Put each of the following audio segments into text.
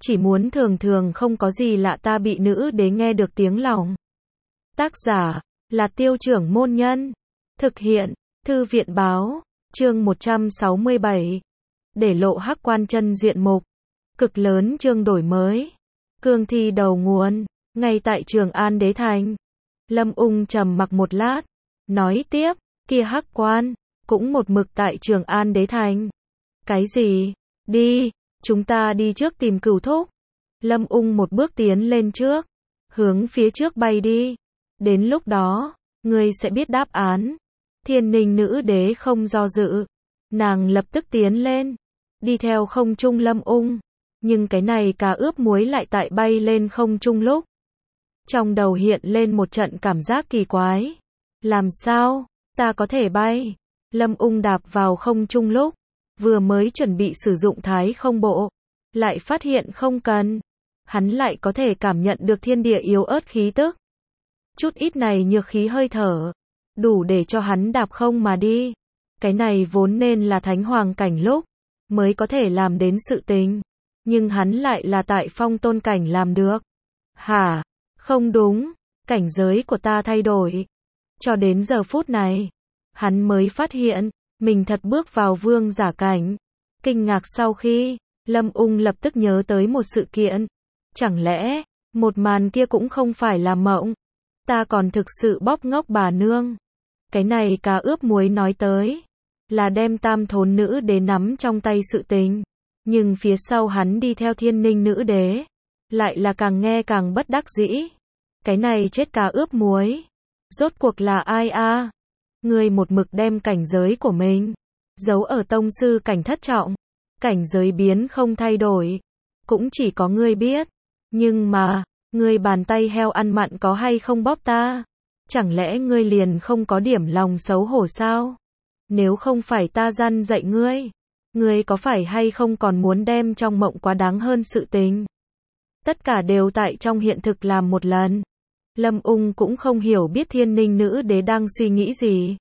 chỉ muốn thường thường không có gì lạ ta bị nữ đế nghe được tiếng lòng. Tác giả là Tiêu Trưởng Môn Nhân. Thực hiện Thư viện Báo. Chương 167. Để lộ hắc quan chân diện mục. Cực lớn chương đổi mới. Cương thi đầu nguồn. Ngay tại Trường An Đế Thành. Lâm Ung trầm mặc một lát. Nói tiếp, kia hắc quan, cũng một mực tại Trường An Đế Thành. Cái gì? Đi, chúng ta đi trước tìm Cửu Thúc. Lâm Ung một bước tiến lên trước. Hướng phía trước bay đi. Đến lúc đó, ngươi sẽ biết đáp án. Thiên Ninh nữ đế không do dự. Nàng lập tức tiến lên. Đi theo không trung Lâm Ung. Nhưng cái này cá ướp muối lại tại bay lên không trung lúc. Trong đầu hiện lên một trận cảm giác kỳ quái. Làm sao, ta có thể bay? Lâm Ung đạp vào không trung lúc. Vừa mới chuẩn bị sử dụng thái không bộ. Lại phát hiện không cần. Hắn lại có thể cảm nhận được thiên địa yếu ớt khí tức. Chút ít này nhược khí hơi thở. Đủ để cho hắn đạp không mà đi. Cái này vốn nên là thánh hoàng cảnh lúc. Mới có thể làm đến sự tình. Nhưng hắn lại là tại phong tôn cảnh làm được. Hả? Không đúng. Cảnh giới của ta thay đổi. Cho đến giờ phút này. Hắn mới phát hiện. Mình thật bước vào vương giả cảnh. Kinh ngạc sau khi. Lâm Ung lập tức nhớ tới một sự kiện. Chẳng lẽ. Một màn kia cũng không phải là mộng. Ta còn thực sự bóp ngốc bà nương. Cái này cá ướp muối nói tới. Là đem tam thốn nữ đế nắm trong tay sự tình. Nhưng phía sau hắn đi theo Thiên Ninh nữ đế. Lại là càng nghe càng bất đắc dĩ. Cái này chết cá ướp muối. Rốt cuộc là ai a? Ngươi một mực đem cảnh giới của mình. Giấu ở tông sư cảnh thất trọng. Cảnh giới biến không thay đổi. Cũng chỉ có ngươi biết. Nhưng mà, ngươi bàn tay heo ăn mặn có hay không bóp ta? Chẳng lẽ ngươi liền không có điểm lòng xấu hổ sao? Nếu không phải ta răn dạy ngươi. Ngươi có phải hay không còn muốn đem trong mộng quá đáng hơn sự tình? Tất cả đều tại trong hiện thực làm một lần. Lâm Ung cũng không hiểu biết Thiên Ninh nữ đế đang suy nghĩ gì.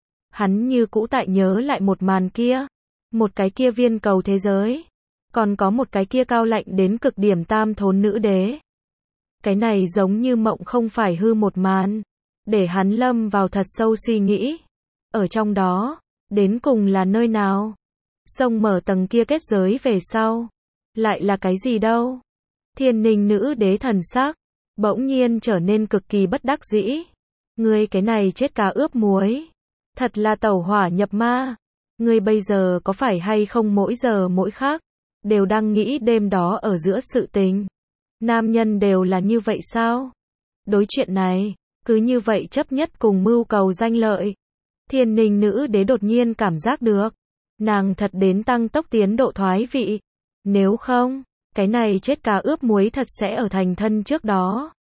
Hắn như cũ tại nhớ lại một màn kia. Một cái kia viên cầu thế giới. Còn có một cái kia cao lạnh đến cực điểm tam thốn nữ đế. Cái này giống như mộng không phải hư một màn. Để hắn lâm vào thật sâu suy nghĩ. Ở trong đó, đến cùng là nơi nào? Sông mở tầng kia kết giới về sau. Lại là cái gì đâu? Thiên Ninh nữ đế thần sắc. Bỗng nhiên trở nên cực kỳ bất đắc dĩ. Ngươi cái này chết cá ướp muối. Thật là tẩu hỏa nhập ma. Ngươi bây giờ có phải hay không mỗi giờ mỗi khắc. Đều đang nghĩ đêm đó ở giữa sự tình. Nam nhân đều là như vậy sao? Đối chuyện này, cứ như vậy chấp nhất cùng mưu cầu danh lợi. Thiên Ninh nữ đế đột nhiên cảm giác được. Nàng thật đến tăng tốc tiến độ thoái vị. Nếu không, cái này chết cá ướp muối thật sẽ ở thành thân trước đó.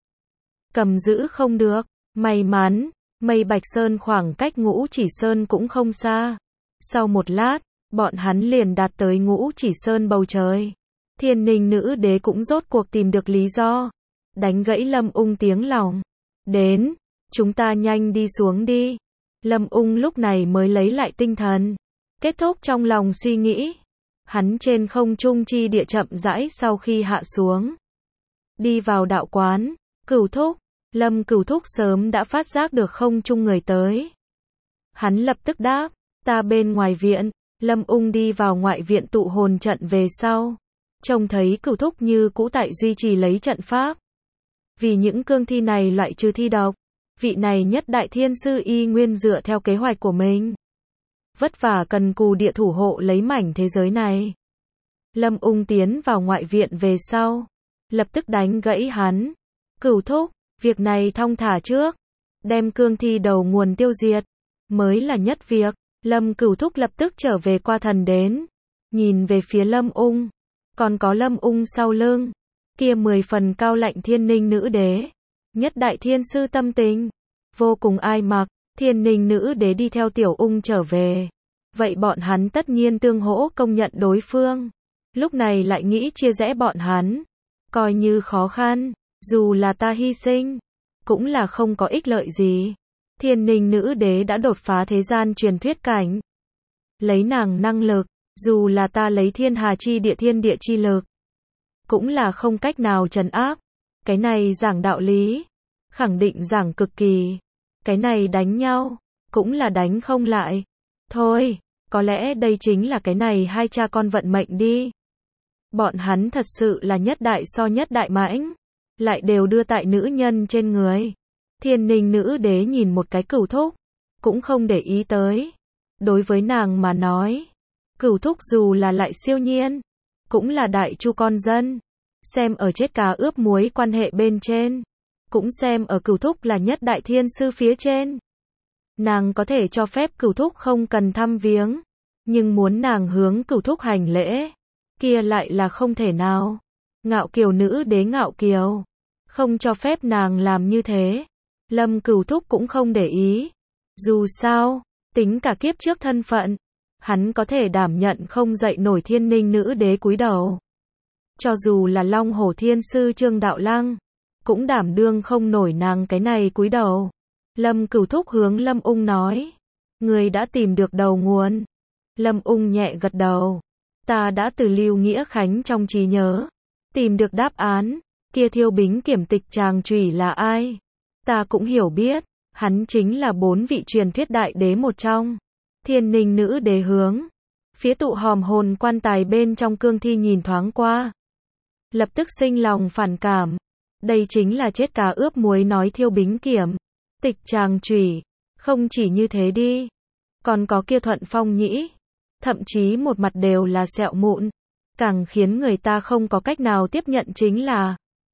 Cầm giữ không được. May mắn, Mây Bạch Sơn khoảng cách Ngũ Chỉ Sơn cũng không xa. Sau một lát, bọn hắn liền đạt tới Ngũ Chỉ Sơn bầu trời. Thiên Ninh nữ đế cũng rốt cuộc tìm được lý do. Đánh gãy Lâm Ung tiếng lòng. Đến, chúng ta nhanh đi xuống đi. Lâm Ung lúc này mới lấy lại tinh thần. Kết thúc trong lòng suy nghĩ. Hắn trên không trung chi địa chậm rãi sau khi hạ xuống. Đi vào đạo quán, Cửu Thúc. Lâm Cửu Thúc sớm đã phát giác được không trung người tới. Hắn lập tức đáp, ta bên ngoài viện. Lâm Ung đi vào ngoại viện tụ hồn trận về sau. Trông thấy Cửu Thúc như cũ tại duy trì lấy trận pháp. Vì những cương thi này loại trừ thi độc. Vị này nhất đại thiên sư y nguyên dựa theo kế hoạch của mình. Vất vả cần cù địa thủ hộ lấy mảnh thế giới này. Lâm Ung tiến vào ngoại viện về sau. Lập tức đánh gãy hắn. Cửu Thúc, việc này thong thả trước. Đem cương thi đầu nguồn tiêu diệt. Mới là nhất việc. Lâm Cửu Thúc lập tức trở về qua thần đến. Nhìn về phía Lâm Ung. Còn có Lâm Ung sau lưng. Kia 10 phần cao lạnh Thiên Ninh nữ đế. Nhất đại thiên sư tâm tình. Vô cùng ai mặc. Thiên Ninh nữ đế đi theo Tiểu Ung trở về. Vậy bọn hắn tất nhiên tương hỗ công nhận đối phương. Lúc này lại nghĩ chia rẽ bọn hắn. Coi như khó khăn. Dù là ta hy sinh. Cũng là không có ích lợi gì. Thiên Ninh nữ đế đã đột phá thế gian truyền thuyết cảnh. Lấy nàng năng lực. Dù là ta lấy thiên hà chi địa thiên địa chi lực. cũng là không cách nào trấn áp. Cái này giảng đạo lý, khẳng định giảng cực kỳ. Cái này đánh nhau, cũng là đánh không lại. Thôi, có lẽ đây chính là cái này hai cha con vận mệnh đi. Bọn hắn thật sự là nhất đại so nhất đại mãnh, lại đều đưa tại nữ nhân trên người. Thiên Ninh nữ đế nhìn một cái Cửu Thúc, cũng không để ý tới. Đối với nàng mà nói, Cửu Thúc dù là lại siêu nhiên, cũng là đại chu con dân. Xem ở chết cá ướp muối quan hệ bên trên, cũng xem ở Cửu Thúc là nhất đại thiên sư phía trên. Nàng có thể cho phép Cửu Thúc không cần thăm viếng, nhưng muốn nàng hướng Cửu Thúc hành lễ, kia lại là không thể nào. Ngạo Kiều nữ đế Ngạo Kiều, không cho phép nàng làm như thế. Lâm Cửu Thúc cũng không để ý. Dù sao, tính cả kiếp trước thân phận, hắn có thể đảm nhận không dậy nổi Thiên Ninh nữ đế cúi đầu. Cho dù là Long Hổ Thiên Sư Trương Đạo Lăng, cũng đảm đương không nổi nàng cái này cúi đầu. Lâm Cửu Thúc hướng Lâm Ung nói, người đã tìm được đầu nguồn. Lâm Ung nhẹ gật đầu, ta đã từ Lưu Nghĩa Khánh trong trí nhớ, tìm được đáp án, kia Thiêu Bính Kiểm Tịch Tràng Chủy là ai? Ta cũng hiểu biết, hắn chính là 4 vị truyền thuyết đại đế một trong. Thiên Ninh nữ đế hướng phía tụ hòm hồn quan tài bên trong cương thi nhìn thoáng qua, lập tức sinh lòng phản cảm. Đây chính là chết cá ướp muối nói Thiêu Bính Kiểm Tịch Tràng Chủy, không chỉ như thế đi, còn có kia Thuận Phong Nhĩ, thậm chí một mặt đều là sẹo mụn. Càng khiến người ta không có cách nào tiếp nhận chính là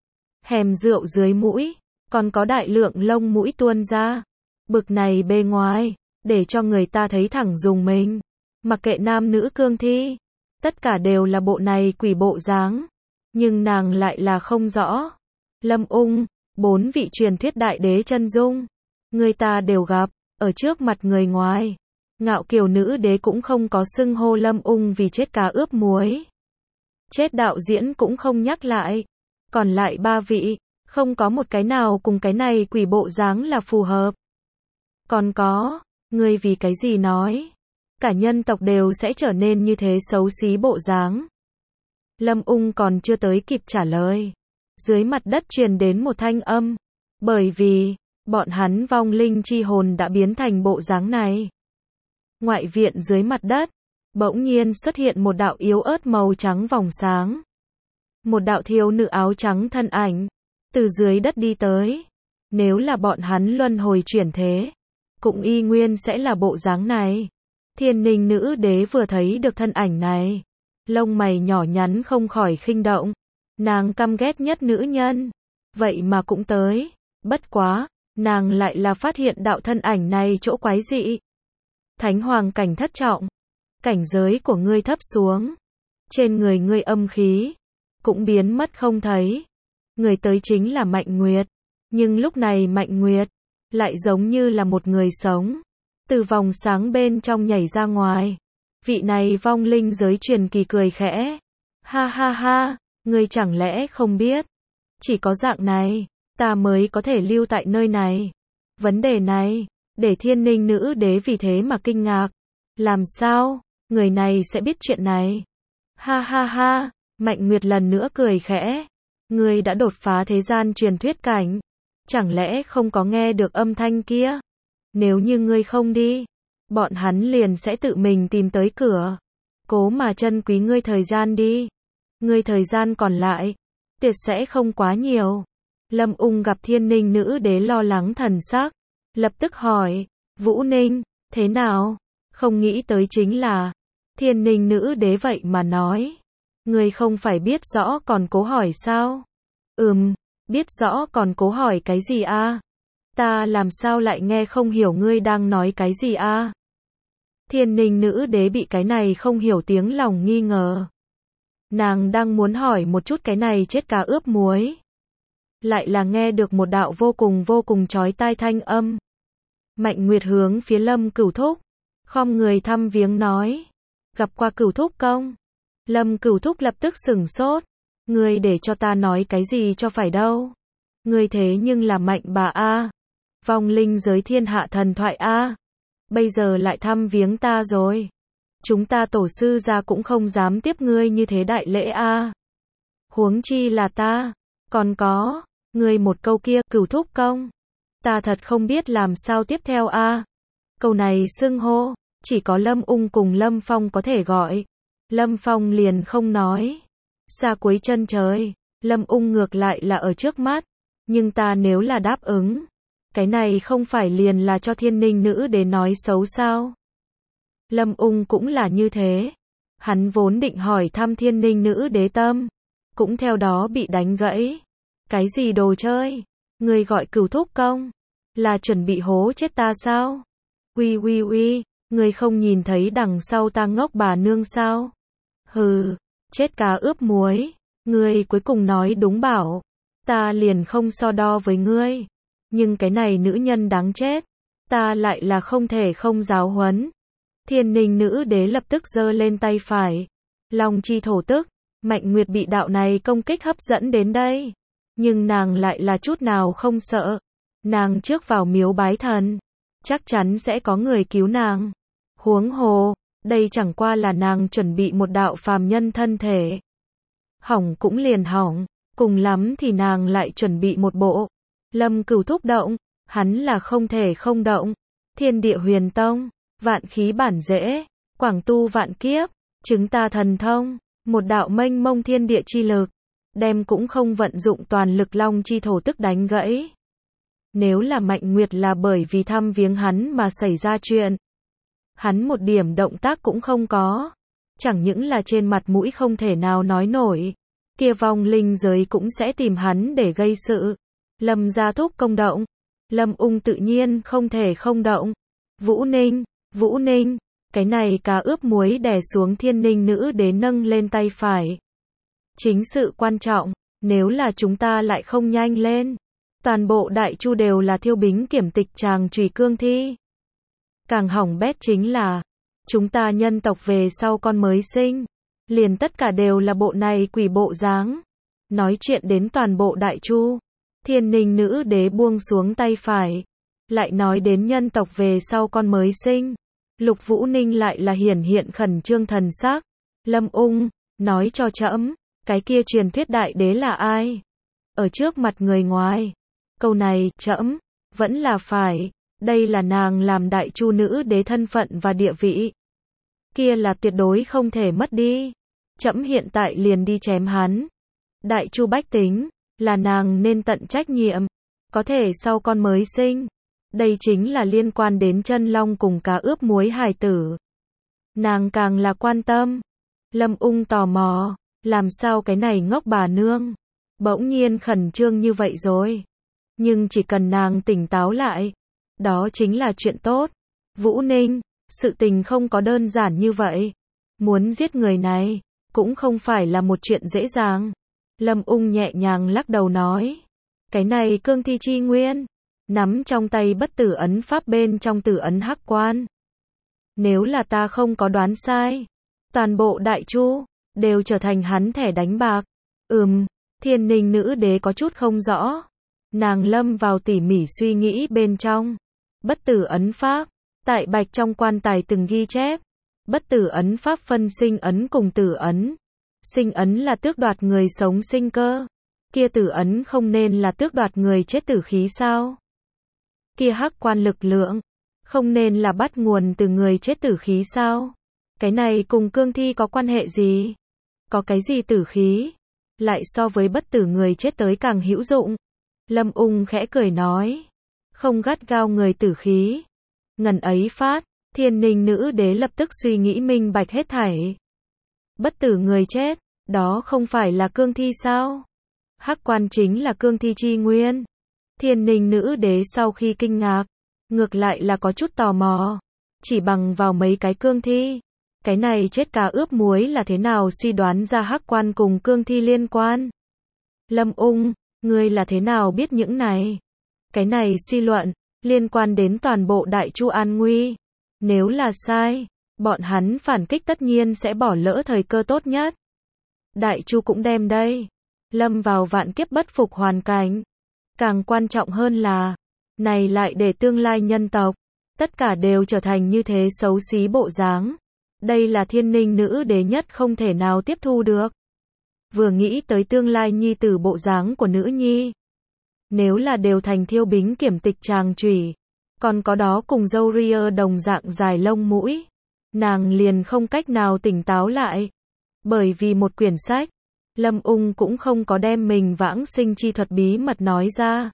hèm rượu dưới mũi, còn có đại lượng lông mũi tuôn ra. Bực này bề ngoài, để cho người ta thấy thẳng dùng mình. Mặc kệ nam nữ cương thi, tất cả đều là bộ này quỷ bộ dáng. Nhưng nàng lại là không rõ. Lâm Ung, 4 vị truyền thuyết đại đế chân dung, người ta đều gặp, ở trước mặt người ngoài. Ngạo Kiều nữ đế cũng không có xưng hô Lâm Ung vì chết cá ướp muối. Chết đạo diễn cũng không nhắc lại. Còn lại 3 vị, không có một cái nào cùng cái này quỷ bộ dáng là phù hợp. Còn có, ngươi vì cái gì nói, cả nhân tộc đều sẽ trở nên như thế xấu xí bộ dáng. Lâm Ung còn chưa tới kịp trả lời, dưới mặt đất truyền đến một thanh âm, bởi vì bọn hắn vong linh chi hồn đã biến thành bộ dáng này. Ngoại viện dưới mặt đất, bỗng nhiên xuất hiện một đạo yếu ớt màu trắng vòng sáng. Một đạo thiếu nữ áo trắng thân ảnh, từ dưới đất đi tới. Nếu là bọn hắn luân hồi chuyển thế, cũng y nguyên sẽ là bộ dáng này. Thiên Ninh nữ đế vừa thấy được thân ảnh này, lông mày nhỏ nhắn không khỏi khinh động. Nàng căm ghét nhất nữ nhân, vậy mà cũng tới. Bất quá, nàng lại là phát hiện đạo thân ảnh này chỗ quái dị. Thánh hoàng cảnh thất trọng, cảnh giới của ngươi thấp xuống, trên người ngươi âm khí cũng biến mất không thấy. Người tới chính là Mạnh Nguyệt, nhưng lúc này Mạnh Nguyệt lại giống như là một người sống, từ vòng sáng bên trong nhảy ra ngoài. Vị này vong linh giới truyền kỳ cười khẽ, ha ha ha, ngươi chẳng lẽ không biết, chỉ có dạng này, ta mới có thể lưu tại nơi này. Vấn đề này, để Thiên Ninh nữ đế vì thế mà kinh ngạc. Làm sao, người này sẽ biết chuyện này? Ha ha ha, Mạnh Nguyệt lần nữa cười khẽ. Ngươi đã đột phá thế gian truyền thuyết cảnh, chẳng lẽ không có nghe được âm thanh kia? Nếu như ngươi không đi, bọn hắn liền sẽ tự mình tìm tới cửa. Cố mà trân quý ngươi thời gian đi. Ngươi thời gian còn lại, tiệt sẽ không quá nhiều. Lâm Ung gặp Thiên Ninh nữ đế lo lắng thần sắc, lập tức hỏi, Vũ Ninh, thế nào? Không nghĩ tới chính là, Thiên Ninh nữ đế vậy mà nói, ngươi không phải biết rõ còn cố hỏi sao? Biết rõ còn cố hỏi cái gì a? Ta làm sao lại nghe không hiểu ngươi đang nói cái gì a? Thiên Ninh nữ đế bị cái này không hiểu tiếng lòng nghi ngờ. Nàng đang muốn hỏi một chút cái này chết cá ướp muối, lại là nghe được một đạo vô cùng chói tai thanh âm. Mạnh Nguyệt hướng phía Lâm Cửu Thúc, khom người thăm viếng nói, gặp qua Cửu Thúc công. Lâm Cửu Thúc lập tức sửng sốt, ngươi để cho ta nói cái gì cho phải đâu. Ngươi thế nhưng là Mạnh bà a, vong linh giới thiên hạ thần thoại a, bây giờ lại thăm viếng ta rồi. Chúng ta tổ sư gia cũng không dám tiếp ngươi như thế đại lễ a. Huống chi là ta. Còn có, ngươi một câu kia, Cửu thúc công. Ta thật không biết làm sao tiếp theo a. Câu này xưng hô, chỉ có Lâm Ung cùng Lâm Phong có thể gọi. Lâm Phong liền không nói. Xa cuối chân trời, Lâm Ung ngược lại là ở trước mắt. Nhưng ta nếu là đáp ứng, cái này không phải liền là cho Thiên Ninh nữ đế nói xấu sao? Lâm Ung cũng là như thế. Hắn vốn định hỏi thăm Thiên Ninh nữ đế tâm, cũng theo đó bị đánh gãy. Cái gì đồ chơi? Ngươi gọi Cửu thúc công, là chuẩn bị hố chết ta sao? Uy uy uy, ngươi không nhìn thấy đằng sau ta ngốc bà nương sao? Hừ, chết cá ướp muối, ngươi cuối cùng nói đúng bảo, ta liền không so đo với ngươi. Nhưng cái này nữ nhân đáng chết, ta lại là không thể không giáo huấn. Thiên Ninh nữ đế lập tức giơ lên tay phải. Long chi thổ tức, Mạnh Nguyệt bị đạo này công kích hấp dẫn đến đây. Nhưng nàng lại là chút nào không sợ. Nàng trước vào miếu bái thần, chắc chắn sẽ có người cứu nàng. Huống hồ, đây chẳng qua là nàng chuẩn bị một đạo phàm nhân thân thể. Hỏng cũng liền hỏng, cùng lắm thì nàng lại chuẩn bị một bộ. Lâm Cửu thúc động, hắn là không thể không động. Thiên địa huyền tông, vạn khí bản dễ, quảng tu vạn kiếp, chứng ta thần thông, một đạo mênh mông thiên địa chi lực, đem cũng không vận dụng toàn lực long chi thổ tức đánh gãy. Nếu là Mạnh Nguyệt là bởi vì thăm viếng hắn mà xảy ra chuyện, hắn một điểm động tác cũng không có, chẳng những là trên mặt mũi không thể nào nói nổi, kia vong linh giới cũng sẽ tìm hắn để gây sự. Lâm gia thúc công động, Lâm Ung tự nhiên không thể không động. Vũ Ninh, cái này cá ướp muối đè xuống Thiên Ninh nữ đế nâng lên tay phải. Chính sự quan trọng, nếu là chúng ta lại không nhanh lên, toàn bộ Đại Chu đều là thiêu bính kiểm tịch tràng trùy cương thi. Càng hỏng bét chính là, chúng ta nhân tộc về sau con mới sinh, liền tất cả đều là bộ này quỷ bộ dáng. Nói chuyện đến toàn bộ Đại Chu, Thiên Ninh nữ đế buông xuống tay phải, lại nói đến nhân tộc về sau con mới sinh. Lục Vũ Ninh lại là hiển hiện khẩn trương thần sắc. Lâm Ung, nói cho trẫm, cái kia truyền thuyết đại đế là ai? Ở trước mặt người ngoài. Câu này, trẫm vẫn là phải. Đây là nàng làm Đại Chu nữ đế thân phận và địa vị. Kia là tuyệt đối không thể mất đi. Trẫm hiện tại liền đi chém hắn. Đại Chu bách tính, là nàng nên tận trách nhiệm. Có thể sau con mới sinh. Đây chính là liên quan đến chân long cùng cá ướp muối hài tử. Nàng càng là quan tâm. Lâm Ung tò mò, làm sao cái này ngốc bà nương bỗng nhiên khẩn trương như vậy rồi. Nhưng chỉ cần nàng tỉnh táo lại, đó chính là chuyện tốt. Vũ Ninh, sự tình không có đơn giản như vậy. Muốn giết người này, cũng không phải là một chuyện dễ dàng. Lâm Ung nhẹ nhàng lắc đầu nói. Cái này cương thi chi nguyên, nắm trong tay bất tử ấn pháp bên trong tử ấn hắc quan. Nếu là ta không có đoán sai, toàn bộ Đại Chu đều trở thành hắn thẻ đánh bạc. Thiên Ninh nữ đế có chút không rõ. Nàng lâm vào tỉ mỉ suy nghĩ bên trong. Bất tử ấn pháp, tại bạch trong quan tài từng ghi chép. Bất tử ấn pháp phân sinh ấn cùng tử ấn. Sinh ấn là tước đoạt người sống sinh cơ. Kia tử ấn không nên là tước đoạt người chết tử khí sao? Kia hắc quan lực lượng, không nên là bắt nguồn từ người chết tử khí sao? Cái này cùng cương thi có quan hệ gì? Có cái gì tử khí? Lại so với bất tử người chết tới càng hữu dụng. Lâm Ung khẽ cười nói. Không gắt gao người tử khí. Ngần ấy phát, Thiên Ninh nữ đế lập tức suy nghĩ minh bạch hết thảy. Bất tử người chết, đó không phải là cương thi sao? Hắc quan chính là cương thi chi nguyên. Thiên Ninh nữ đế sau khi kinh ngạc, ngược lại là có chút tò mò. Chỉ bằng vào mấy cái cương thi, cái này chết cá ướp muối là thế nào suy đoán ra hắc quan cùng cương thi liên quan? Lâm Ung, ngươi là thế nào biết những này? Cái này suy luận, liên quan đến toàn bộ Đại Chu an nguy. Nếu là sai, bọn hắn phản kích tất nhiên sẽ bỏ lỡ thời cơ tốt nhất. Đại Chu cũng đem đây, lâm vào vạn kiếp bất phục hoàn cảnh. Càng quan trọng hơn là, này lại để tương lai nhân tộc, tất cả đều trở thành như thế xấu xí bộ dáng. Đây là Thiên Ninh nữ đế nhất không thể nào tiếp thu được. vừa nghĩ tới tương lai nhi tử bộ dáng của nữ nhi. Nếu là đều thành Thiêu Bính kiểm tịch tràng chủy, còn có đó cùng dâu ria đồng dạng dài lông mũi, nàng liền không cách nào tỉnh táo lại. Bởi vì một quyển sách, Lâm Ung cũng không có đem mình vãng sinh chi thuật bí mật nói ra.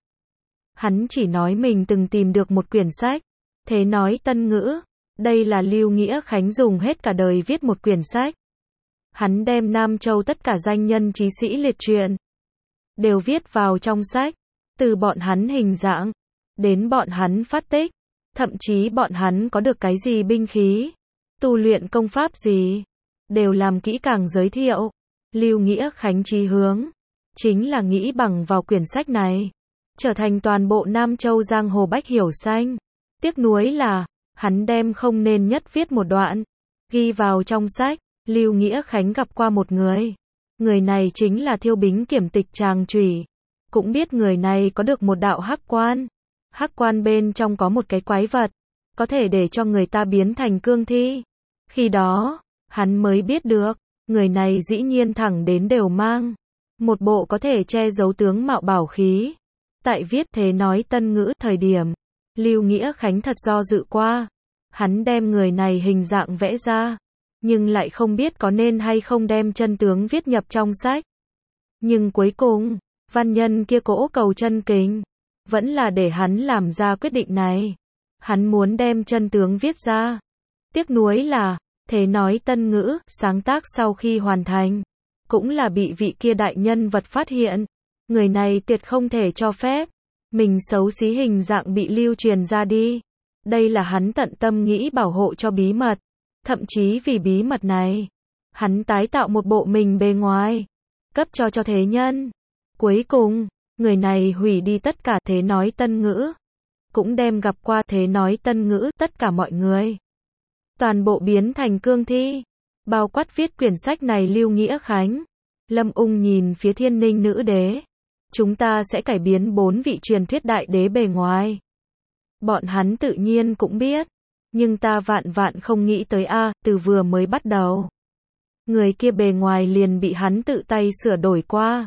Hắn chỉ nói mình từng tìm được một quyển sách, Thế Nói Tân Ngữ. Đây là Lưu Nghĩa Khánh dùng hết cả đời viết một quyển sách. Hắn đem Nam Châu tất cả danh nhân chí sĩ liệt truyện đều viết vào trong sách, từ bọn hắn hình dạng, đến bọn hắn phát tích, thậm chí bọn hắn có được cái gì binh khí, tu luyện công pháp gì, đều làm kỹ càng giới thiệu. Lưu Nghĩa Khánh chí hướng, chính là nghĩ bằng vào quyển sách này, trở thành toàn bộ Nam Châu giang hồ bách hiểu xanh. Tiếc nuối là, hắn đem không nên nhất viết một đoạn, ghi vào trong sách. Lưu Nghĩa Khánh gặp qua một người. Người này chính là Thiêu Bính kiểm tịch tràng chủy. Cũng biết người này có được một đạo hắc quan. Hắc quan bên trong có một cái quái vật, có thể để cho người ta biến thành cương thi. Khi đó, hắn mới biết được, người này dĩ nhiên thẳng đến đều mang một bộ có thể che giấu tướng mạo bảo khí. Tại viết Thế Nói Tân Ngữ thời điểm, Lưu Nghĩa Khánh thật do dự qua. Hắn đem người này hình dạng vẽ ra, nhưng lại không biết có nên hay không đem chân tướng viết nhập trong sách. Nhưng cuối cùng, văn nhân kia cỗ cầu chân kính, vẫn là để hắn làm ra quyết định này. Hắn muốn đem chân tướng viết ra. Tiếc nuối là, Thế Nói Tân Ngữ, sáng tác sau khi hoàn thành, cũng là bị vị kia đại nhân vật phát hiện. Người này tuyệt không thể cho phép mình xấu xí hình dạng bị lưu truyền ra đi. Đây là hắn tận tâm nghĩ bảo hộ cho bí mật. Thậm chí vì bí mật này, hắn tái tạo một bộ mình bề ngoài, cấp cho thế nhân. Cuối cùng, người này hủy đi tất cả Thế Nói Tân Ngữ, cũng đem gặp qua Thế Nói Tân Ngữ tất cả mọi người, toàn bộ biến thành cương thi. Bao quát viết quyển sách này Lưu Nghĩa Khánh. Lâm Ung nhìn phía Thiên Ninh nữ đế. Chúng ta sẽ cải biến 4 vị truyền thuyết đại đế bề ngoài. Bọn hắn tự nhiên cũng biết. Nhưng ta vạn vạn không nghĩ tới từ vừa mới bắt đầu, người kia bề ngoài liền bị hắn tự tay sửa đổi qua.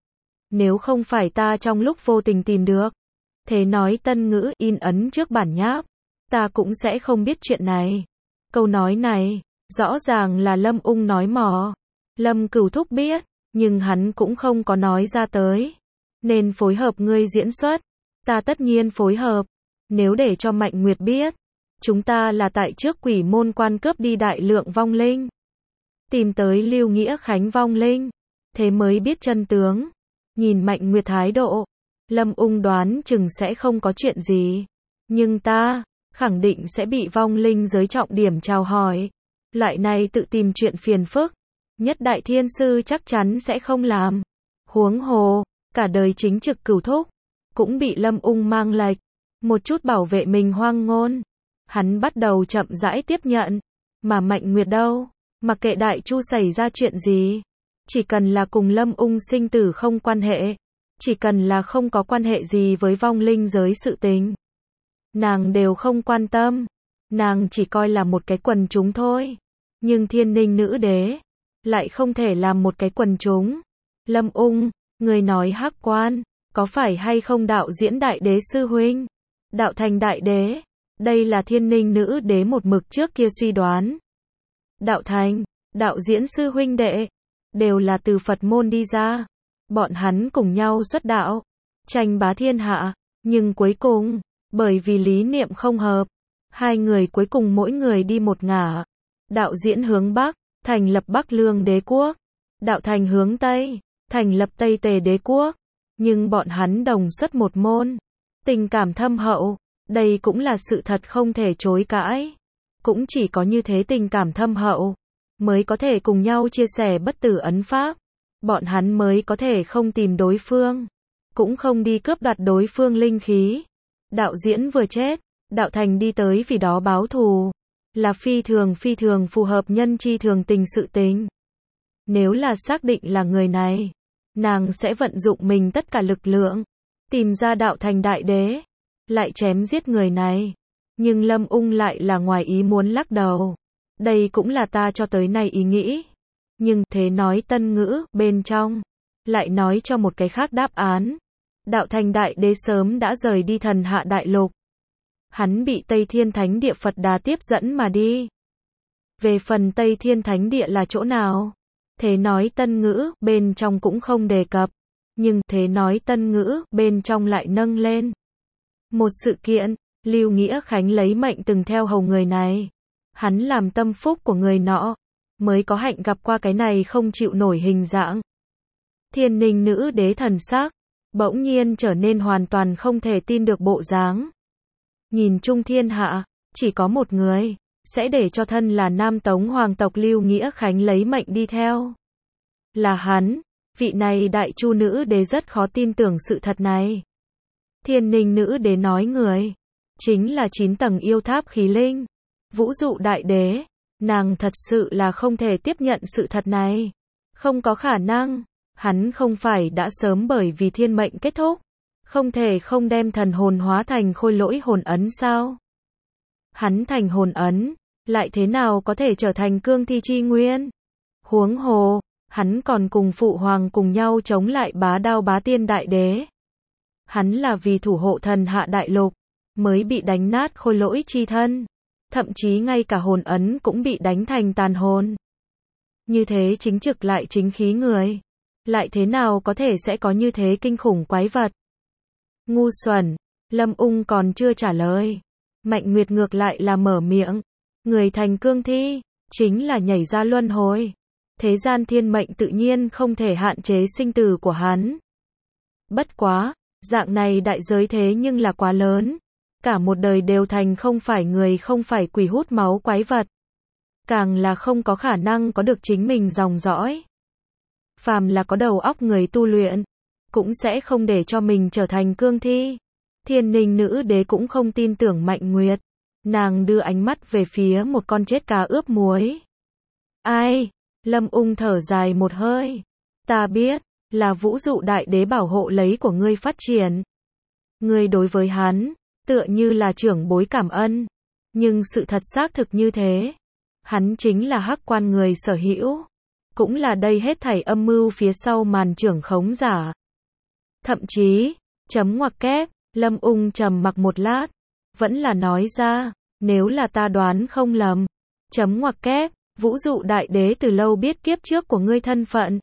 Nếu không phải ta trong lúc vô tình tìm được Thế Nói Tân Ngữ in ấn trước bản nháp, ta cũng sẽ không biết chuyện này. Câu nói này, rõ ràng là Lâm Ung nói mò. Lâm Cửu Thúc biết, nhưng hắn cũng không có nói ra tới. Nên phối hợp ngươi diễn xuất. Ta tất nhiên phối hợp. Nếu để cho Mạnh Nguyệt biết, chúng ta là tại trước quỷ môn quan cướp đi đại lượng vong linh, tìm tới Lưu Nghĩa Khánh vong linh, thế mới biết chân tướng. Nhìn Mạnh Nguyệt thái độ, Lâm Ung đoán chừng sẽ không có chuyện gì. Nhưng ta, khẳng định sẽ bị vong linh giới trọng điểm chào hỏi. Loại này tự tìm chuyện phiền phức, nhất đại thiên sư chắc chắn sẽ không làm. Huống hồ, cả đời chính trực Cửu Thúc, cũng bị Lâm Ung mang lệch, một chút bảo vệ mình hoang ngôn. Hắn bắt đầu chậm rãi tiếp nhận. Mà Mạnh Nguyệt đâu? Mặc kệ Đại Chu xảy ra chuyện gì, chỉ cần là cùng Lâm Ung sinh tử không quan hệ, chỉ cần là không có quan hệ gì với vong linh giới sự tình, nàng đều không quan tâm. Nàng chỉ coi là một cái quần chúng thôi. Nhưng Thiên Ninh nữ đế lại không thể làm một cái quần chúng. Lâm Ung, người nói hắc quan, có phải hay không đạo diễn đại đế sư huynh? Đạo Thành đại đế. Đây là Thiên Ninh nữ đế một mực trước kia suy đoán. Đạo Thành, đạo diễn sư huynh đệ, đều là từ Phật môn đi ra. Bọn hắn cùng nhau xuất đạo, tranh bá thiên hạ. Nhưng cuối cùng, bởi vì lý niệm không hợp, hai người cuối cùng mỗi người đi một ngả. Đạo diễn hướng Bắc, thành lập Bắc Lương đế quốc. Đạo Thành hướng Tây, thành lập Tây Tề đế quốc. Nhưng bọn hắn đồng xuất một môn, tình cảm thâm hậu. Đây cũng là sự thật không thể chối cãi. Cũng chỉ có như thế tình cảm thâm hậu, mới có thể cùng nhau chia sẻ bất tử ấn pháp. Bọn hắn mới có thể không tìm đối phương, cũng không đi cướp đoạt đối phương linh khí. Đạo diễn vừa chết, Đạo Thành đi tới vì đó báo thù, là phi thường phù hợp nhân chi thường tình sự tình. Nếu là xác định là người này, nàng sẽ vận dụng mình tất cả lực lượng, tìm ra Đạo Thành đại đế, lại chém giết người này. Nhưng Lâm Ung lại là ngoài ý muốn lắc đầu. Đây cũng là ta cho tới nay ý nghĩ. Nhưng thế nói tân ngữ bên trong lại nói cho một cái khác đáp án. Đạo Thành Đại Đế sớm đã rời đi Thần Hạ Đại Lục. Hắn bị Tây Thiên Thánh Địa Phật Đà tiếp dẫn mà đi. Về phần Tây Thiên Thánh Địa là chỗ nào? Thế nói tân ngữ bên trong cũng không đề cập. Nhưng thế nói tân ngữ bên trong lại nâng lên một sự kiện, Lưu Nghĩa Khánh lấy mệnh từng theo hầu người này. Hắn làm tâm phúc của người nọ, mới có hạnh gặp qua cái này không chịu nổi hình dạng. Thiên Ninh Nữ Đế thần sắc bỗng nhiên trở nên hoàn toàn không thể tin được bộ dáng. Nhìn chung thiên hạ, chỉ có một người sẽ để cho thân là Nam Tống hoàng tộc Lưu Nghĩa Khánh lấy mệnh đi theo. Là hắn, vị này Đại Chu Nữ Đế rất khó tin tưởng sự thật này. Thiên Ninh Nữ Đế nói người chính là 9 tầng yêu tháp khí linh, Vũ Dụ Đại Đế. Nàng thật sự là không thể tiếp nhận sự thật này. Không có khả năng, hắn không phải đã sớm bởi vì thiên mệnh kết thúc, không thể không đem thần hồn hóa thành khôi lỗi hồn ấn sao? Hắn thành hồn ấn, lại thế nào có thể trở thành cương thi chi nguyên? Huống hồ, hắn còn cùng phụ hoàng cùng nhau chống lại Bá Đao Bá Tiên Đại Đế. Hắn là vì thủ hộ Thần Hạ Đại Lục, mới bị đánh nát khôi lỗi chi thân. Thậm chí ngay cả hồn ấn cũng bị đánh thành tàn hồn. Như thế chính trực lại chính khí người. Lại thế nào có thể sẽ có như thế kinh khủng quái vật? Ngu xuẩn, Lâm Ung còn chưa trả lời. Mạnh Nguyệt ngược lại là mở miệng. Người thành cương thi, chính là nhảy ra luân hồi. Thế gian thiên mệnh tự nhiên không thể hạn chế sinh tử của hắn. Bất quá, dạng này đại giới thế nhưng là quá lớn. Cả một đời đều thành không phải người không phải quỷ hút máu quái vật. Càng là không có khả năng có được chính mình dòng dõi. Phàm là có đầu óc người tu luyện, cũng sẽ không để cho mình trở thành cương thi. Thiên Ninh Nữ Đế cũng không tin tưởng Mạnh Nguyệt. Nàng đưa ánh mắt về phía một con chết cá ướp muối. Ai? Lâm Ung thở dài một hơi. Ta biết, là Vũ Dụ Đại Đế bảo hộ lấy của ngươi phát triển. Ngươi đối với hắn tựa như là trưởng bối cảm ân, nhưng sự thật xác thực như thế. Hắn chính là Hắc Quan người sở hữu, cũng là đây hết thảy âm mưu phía sau màn trưởng khống giả. Thậm chí, chấm ngoặc kép, Lâm Ung trầm mặc một lát, vẫn là nói ra, nếu là ta đoán không lầm, chấm ngoặc kép, Vũ Dụ Đại Đế từ lâu biết kiếp trước của ngươi thân phận.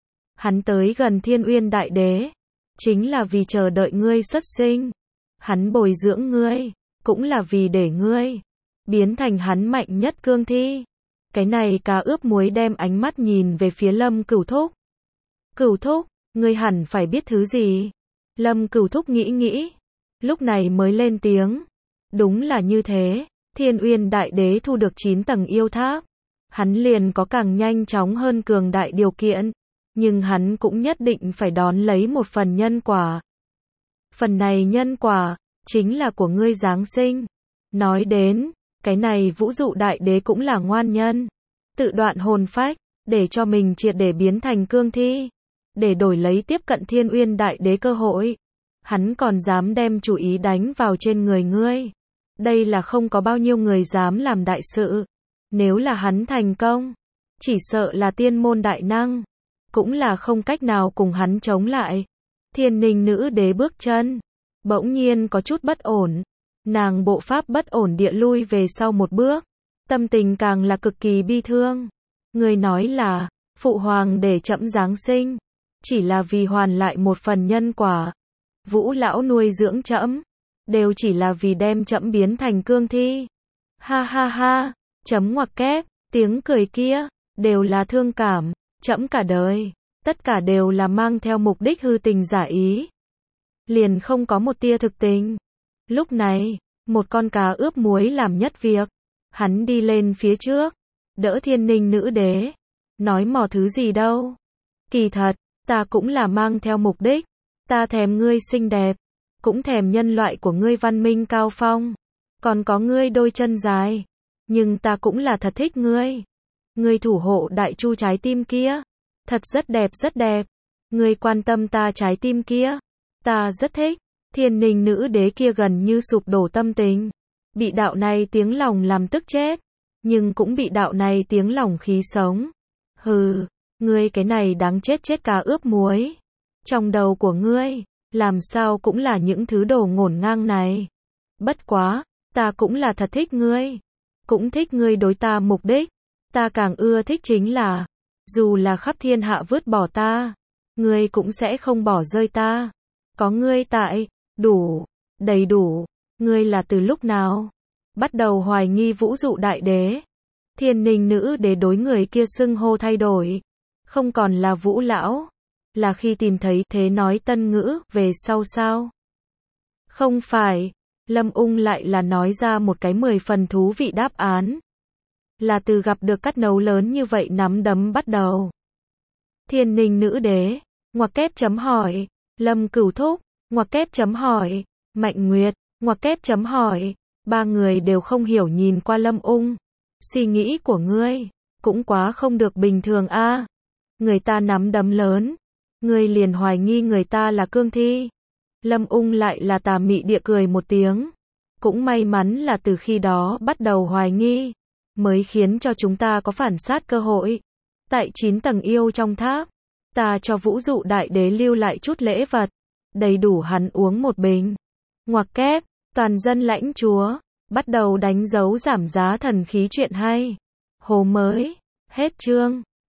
Hắn tới gần Thiên Uyên Đại Đế, chính là vì chờ đợi ngươi xuất sinh. Hắn bồi dưỡng ngươi, cũng là vì để ngươi biến thành hắn mạnh nhất cương thi. Cái này cá ướp muối đem ánh mắt nhìn về phía Lâm Cửu Thúc. Cửu Thúc, ngươi hẳn phải biết thứ gì? Lâm Cửu Thúc nghĩ, lúc này mới lên tiếng. Đúng là như thế, Thiên Uyên Đại Đế thu được 9 tầng yêu tháp. Hắn liền có càng nhanh chóng hơn cường đại điều kiện. Nhưng hắn cũng nhất định phải đón lấy một phần nhân quả. Phần này nhân quả, chính là của ngươi giáng sinh. Nói đến, cái này Vũ Dụ Đại Đế cũng là ngoan nhân. Tự đoạn hồn phách, để cho mình triệt để biến thành cương thi. Để đổi lấy tiếp cận Thiên Uyên Đại Đế cơ hội. Hắn còn dám đem chủ ý đánh vào trên người ngươi. Đây là không có bao nhiêu người dám làm đại sự. Nếu là hắn thành công, chỉ sợ là tiên môn đại năng. Cũng là không cách nào cùng hắn chống lại. Thiên Ninh Nữ Đế bước chân bỗng nhiên có chút bất ổn. Nàng bộ pháp bất ổn địa lui về sau một bước. Tâm tình càng là cực kỳ bi thương. Người nói là, phụ hoàng để trẫm giáng sinh, chỉ là vì hoàn lại một phần nhân quả. Vũ lão nuôi dưỡng trẫm, đều chỉ là vì đem trẫm biến thành cương thi. Ha ha ha, chấm ngoặc kép, tiếng cười kia, đều là thương cảm, trẫm cả đời, tất cả đều là mang theo mục đích hư tình giả ý. Liền không có một tia thực tình. Lúc này, một con cá ướp muối làm nhất việc. Hắn đi lên phía trước, đỡ Thiên Ninh Nữ Đế. Nói mò thứ gì đâu. Kỳ thật, ta cũng là mang theo mục đích. Ta thèm ngươi xinh đẹp, cũng thèm nhân loại của ngươi văn minh cao phong. Còn có ngươi đôi chân dài. Nhưng ta cũng là thật thích ngươi. Ngươi thủ hộ Đại Chu trái tim kia. Thật rất đẹp rất đẹp. Ngươi quan tâm ta trái tim kia. Ta rất thích. Thiên Ninh Nữ Đế kia gần như sụp đổ tâm tình. Bị đạo này tiếng lòng làm tức chết. Nhưng cũng bị đạo này tiếng lòng khí sống. Hừ, ngươi cái này đáng chết chết cá ướp muối. Trong đầu của ngươi, làm sao cũng là những thứ đồ ngổn ngang này. Bất quá, ta cũng là thật thích ngươi. Cũng thích ngươi đối ta mục đích. Ta càng ưa thích chính là, dù là khắp thiên hạ vứt bỏ ta, ngươi cũng sẽ không bỏ rơi ta. Có ngươi tại, đủ, đầy đủ. Ngươi là từ lúc nào bắt đầu hoài nghi Vũ Dụ Đại Đế? Thiên Ninh Nữ Đế đối người kia xưng hô thay đổi, không còn là Vũ lão, là khi tìm thấy Thế Nói Tân Ngữ về sau sao? Không phải, Lâm Ung lại là nói ra một cái 10 phần thú vị đáp án. Là từ gặp được cắt nấu lớn như vậy nắm đấm bắt đầu. Thiên Ninh Nữ Đế, ngoặc kép chấm hỏi, Lâm Cửu Thúc, ngoặc kép chấm hỏi, Mạnh Nguyệt, ngoặc kép chấm hỏi, ba người đều không hiểu nhìn qua Lâm Ung. Suy nghĩ của ngươi, cũng quá không được bình thường a. Người ta nắm đấm lớn, ngươi liền hoài nghi người ta là cương thi. Lâm Ung lại là tà mị địa cười một tiếng. Cũng may mắn là từ khi đó bắt đầu hoài nghi, mới khiến cho chúng ta có phản sát cơ hội. Tại 9 tầng yêu trong tháp, ta cho Vũ Dụ Đại Đế lưu lại chút lễ vật, đầy đủ hắn uống một bình. Ngoặc kép, toàn dân lãnh chúa, bắt đầu đánh dấu giảm giá thần khí chuyện hay. Hồ mới, hết chương.